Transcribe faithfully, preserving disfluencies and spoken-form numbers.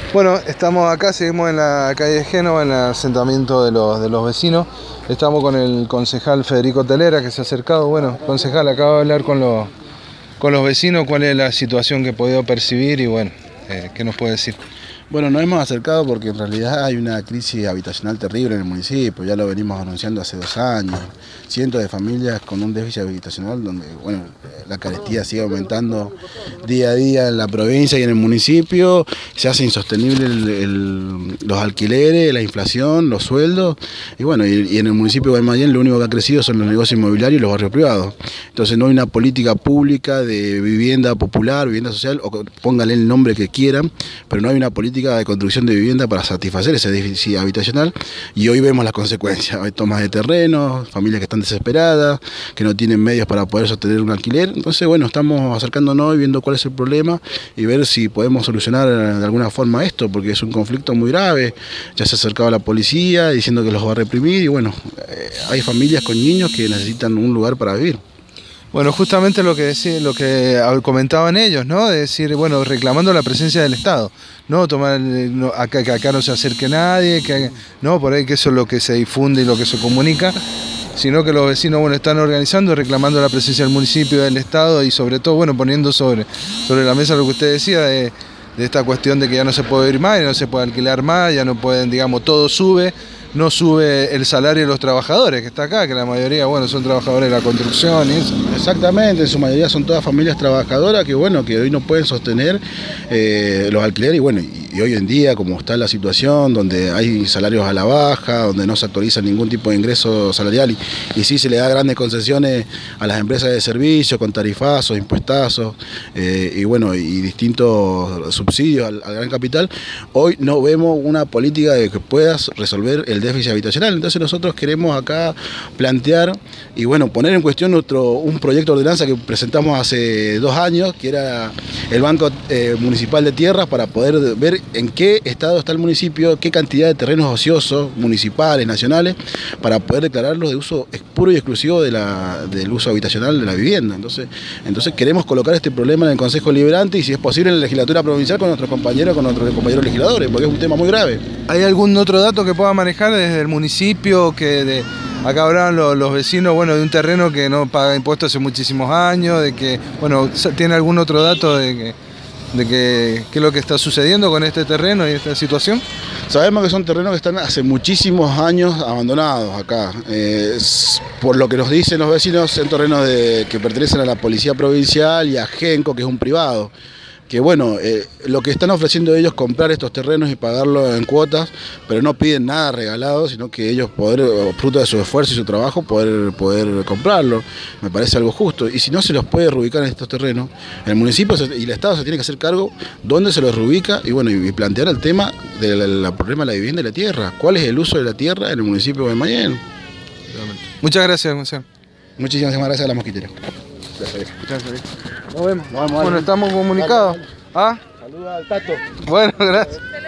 Bueno, estamos acá, seguimos en la calle de Génova, en el asentamiento de los, de los vecinos. Estamos con el concejal Federico Telera, que se ha acercado. Bueno, concejal, acabo de hablar con los, con los vecinos, cuál es la situación que he podido percibir y bueno, eh, ¿qué nos puede decir? Bueno, nos hemos acercado porque en realidad hay una crisis habitacional terrible en el municipio, ya lo venimos anunciando hace dos años. Cientos de familias con un déficit habitacional donde, bueno, la carestía sigue aumentando día a día en la provincia y en el municipio. Se hace insostenible el, el, los alquileres, la inflación, los sueldos. Y bueno, y, y en el municipio de Guaymallén lo único que ha crecido son los negocios inmobiliarios y los barrios privados. Entonces no hay una política pública de vivienda popular, vivienda social, o póngale el nombre que quieran, pero no hay una política de construcción de vivienda para satisfacer ese déficit habitacional, y hoy vemos las consecuencias. Hay tomas de terrenos, familias que están desesperadas, que no tienen medios para poder sostener un alquiler. Entonces, bueno, estamos acercándonos y viendo cuál es el problema y ver si podemos solucionar de alguna forma esto, porque es un conflicto muy grave. Ya se ha acercado la policía diciendo que los va a reprimir y bueno, eh, hay familias con niños que necesitan un lugar para vivir. Bueno, justamente lo que decía, lo que comentaban ellos, ¿no? De decir, bueno, reclamando la presencia del Estado, no tomar no, acá, que acá no se acerque nadie, que no, por ahí que eso es lo que se difunde y lo que se comunica, sino que los vecinos, bueno, están organizando y reclamando la presencia del municipio, del Estado y sobre todo, bueno, poniendo sobre, sobre la mesa lo que usted decía de, de esta cuestión de que ya no se puede ir más, ya no se puede alquilar más, ya no pueden, digamos, todo sube. No sube el salario de los trabajadores que está acá, que la mayoría, bueno, son trabajadores de la construcción y eso. Exactamente, en su mayoría son todas familias trabajadoras que, bueno, que hoy no pueden sostener eh, los alquileres y, bueno, y, y hoy en día, como está la situación, donde hay salarios a la baja, donde no se actualiza ningún tipo de ingreso salarial y, y sí se le da grandes concesiones a las empresas de servicio con tarifazos, impuestazos eh, y, bueno, y distintos subsidios al, al gran capital, hoy no vemos una política de que puedas resolver el déficit habitacional. Entonces nosotros queremos acá plantear y bueno, poner en cuestión nuestro, un proyecto de ordenanza que presentamos hace dos años, que era el Banco eh, Municipal de Tierras, para poder ver en qué estado está el municipio, qué cantidad de terrenos ociosos, municipales, nacionales, para poder declararlos de uso puro y exclusivo de la, del uso habitacional de la vivienda. Entonces, entonces queremos colocar este problema en el Consejo Deliberante y si es posible en la legislatura provincial con nuestros compañeros, con nuestros compañeros legisladores, porque es un tema muy grave. ¿Hay algún otro dato que pueda manejar desde el municipio? Que de, acá hablaban los, los vecinos, bueno, de un terreno que no paga impuestos hace muchísimos años, de que, bueno, ¿tiene algún otro dato de que, de que, qué es lo que está sucediendo con este terreno y esta situación? Sabemos que son terrenos que están hace muchísimos años abandonados acá. Eh, por lo que nos dicen los vecinos, son terrenos de, que pertenecen a la Policía Provincial y a Genco, que es un privado. Que bueno, eh, lo que están ofreciendo ellos es comprar estos terrenos y pagarlo en cuotas, pero no piden nada regalado, sino que ellos poder, fruto de su esfuerzo y su trabajo, poder, poder comprarlo. Me parece algo justo. Y si no se los puede reubicar en estos terrenos, el municipio y el Estado se tiene que hacer cargo dónde se los reubica y bueno, y plantear el tema del problema de la vivienda y la tierra. ¿Cuál es el uso de la tierra en el municipio de Guaymallén? Muchas gracias, Gonzalo. Muchísimas gracias a la mosquitera. Muchas gracias. Nos vemos. Nos vemos. Bueno, estamos comunicados. ¿Ah? Saluda al Tato. Bueno, gracias.